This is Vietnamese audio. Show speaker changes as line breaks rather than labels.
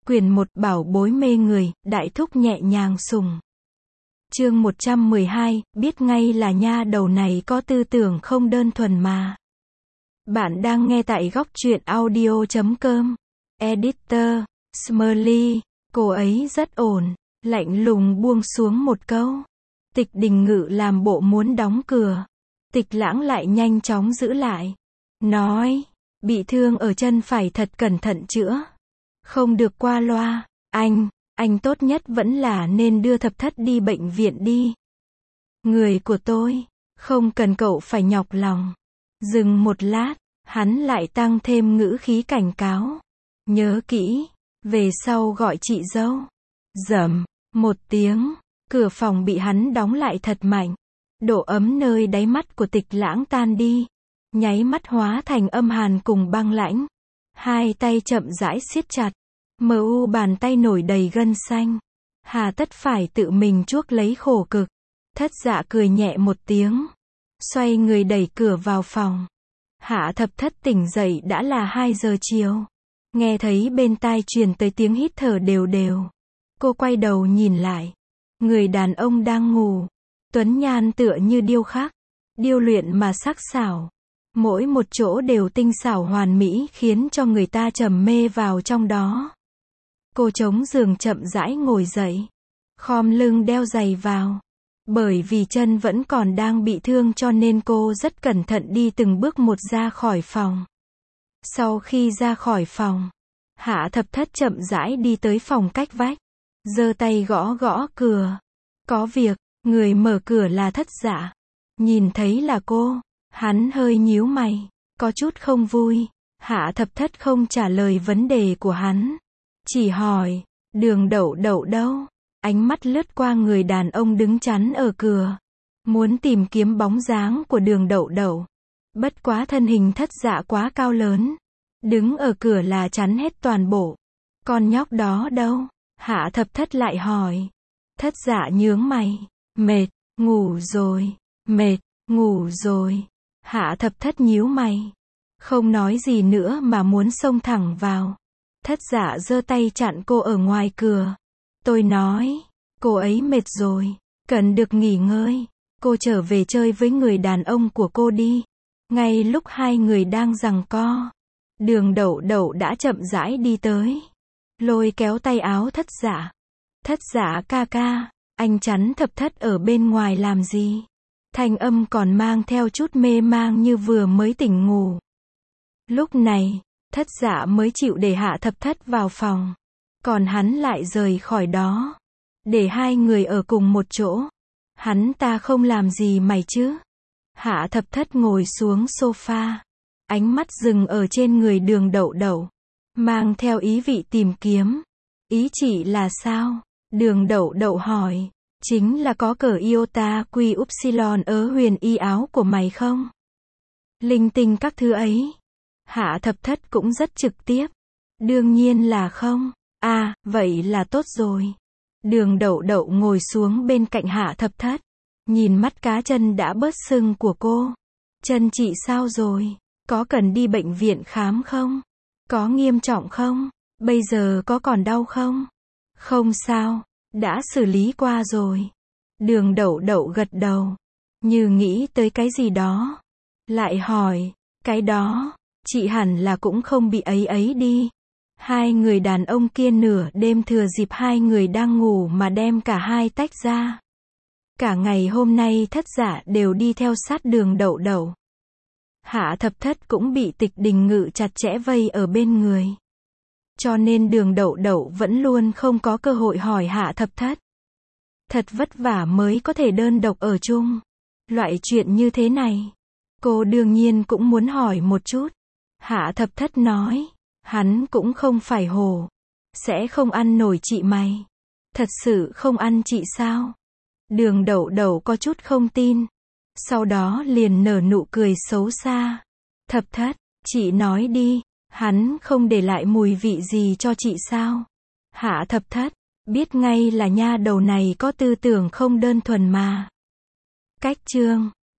Quyển 1 Bảo bối mê người, đại thúc nhẹ nhàng sùng. Chương 112, biết ngay là nha đầu này có tư tưởng không đơn thuần mà. Bạn đang nghe tại góc truyện audio.com. Editor, Smiley, cô ấy rất ổn, lạnh lùng buông xuống một câu. Tịch Đình Ngự làm bộ muốn đóng cửa. Tịch Lãng lại nhanh chóng giữ lại. Nói, bị thương ở chân phải thật cẩn thận chữa. Không được qua loa, anh tốt nhất vẫn là nên đưa Thập Thất đi bệnh viện đi. Người của tôi, không cần cậu phải nhọc lòng. Dừng một lát, hắn lại tăng thêm ngữ khí cảnh cáo. Nhớ kỹ, về sau gọi chị dâu. Rầm, một tiếng, cửa phòng bị hắn đóng lại thật mạnh. Độ ấm nơi đáy mắt của Tịch Lãng tan đi, nháy mắt hóa thành âm hàn cùng băng lãnh. Hai tay chậm rãi siết chặt, bàn tay nổi đầy gân xanh. Hà tất phải tự mình chuốc lấy khổ cực. Thất Dạ cười nhẹ một tiếng, xoay người đẩy cửa vào phòng. Hạ Thập Thất tỉnh dậy đã là 2 giờ chiều. Nghe thấy bên tai truyền tới tiếng hít thở đều đều. Cô quay đầu nhìn lại. Người đàn ông đang ngủ. Tuấn nhan tựa như điêu khắc, điêu luyện mà sắc sảo. Mỗi một chỗ đều tinh xảo hoàn mỹ khiến cho người ta trầm mê vào trong đó. Cô chống giường chậm rãi ngồi dậy, khom lưng đeo giày vào. Bởi vì chân vẫn còn đang bị thương cho nên cô rất cẩn thận đi từng bước một ra khỏi phòng. Sau khi ra khỏi phòng, Hạ Thập Thất chậm rãi đi tới phòng cách vách, giơ tay gõ gõ cửa. Có việc, người mở cửa là Thất Dạ. Nhìn thấy là cô, hắn hơi nhíu mày, có chút không vui. Hạ Thập Thất không trả lời vấn đề của hắn, chỉ hỏi, Đường Đậu Đậu đâu? Ánh mắt lướt qua người đàn ông đứng chắn ở cửa, muốn tìm kiếm bóng dáng của Đường Đậu Đậu. Bất quá thân hình Thất Dạ quá cao lớn, đứng ở cửa là chắn hết toàn bộ. Con nhóc đó đâu? Hạ Thập Thất lại hỏi. Thất Dạ nhướng mày, mệt, ngủ rồi, mệt, ngủ rồi. Hạ Thập Thất nhíu mày, không nói gì nữa mà muốn xông thẳng vào. Thất Dạ giơ tay chặn cô ở ngoài cửa. Tôi nói, cô ấy mệt rồi, cần được nghỉ ngơi. Cô trở về chơi với người đàn ông của cô đi. Ngay lúc hai người đang giằng co, Đường Đậu Đậu đã chậm rãi đi tới, lôi kéo tay áo Thất Dạ. Thất Dạ ca ca, anh chắn Thập Thất ở bên ngoài làm gì? Thanh âm còn mang theo chút mê mang như vừa mới tỉnh ngủ. Lúc này, Thất Dạ mới chịu để Hạ Thập Thất vào phòng. Còn hắn lại rời khỏi đó, để hai người ở cùng một chỗ. Hắn ta không làm gì mày chứ? Hạ Thập Thất ngồi xuống sofa, ánh mắt dừng ở trên người Đường Đậu Đậu, mang theo ý vị tìm kiếm. Ý chị là sao? Đường Đậu Đậu hỏi. Chính là có cờ iota quy upsilon ớ huyền y áo của mày không? Linh tinh các thứ ấy. Hạ Thập Thất cũng rất trực tiếp. Đương nhiên là không. À, vậy là tốt rồi. Đường Đậu Đậu ngồi xuống bên cạnh Hạ Thập Thất, nhìn mắt cá chân đã bớt sưng của cô. Chân chị sao rồi? Có cần đi bệnh viện khám không? Có nghiêm trọng không? Bây giờ có còn đau không? Không sao, đã xử lý qua rồi. Đường Đậu Đậu gật đầu, như nghĩ tới cái gì đó. Lại hỏi, cái đó, chị hẳn là cũng không bị ấy đi. Hai người đàn ông kia nửa đêm thừa dịp hai người đang ngủ mà đem cả hai tách ra. Cả ngày hôm nay Thất Dạ đều đi theo sát Đường Đậu Đậu. Hạ Thập Thất cũng bị Tịch Đình Ngự chặt chẽ vây ở bên người. Cho nên Đường Đậu Đậu vẫn luôn không có cơ hội hỏi Hạ Thập Thất. Thật vất vả mới có thể đơn độc ở chung. Loại chuyện như thế này, cô đương nhiên cũng muốn hỏi một chút. Hạ Thập Thất nói, hắn cũng không phải hồ, sẽ không ăn nổi chị mày. Thật sự không ăn chị sao? Đường Đậu Đậu có chút không tin, sau đó liền nở nụ cười xấu xa. Thập Thất, chị nói đi, hắn không để lại mùi vị gì cho chị sao? Hạ Thập Thất, biết ngay là nha đầu này có tư tưởng không đơn thuần mà. Cách chương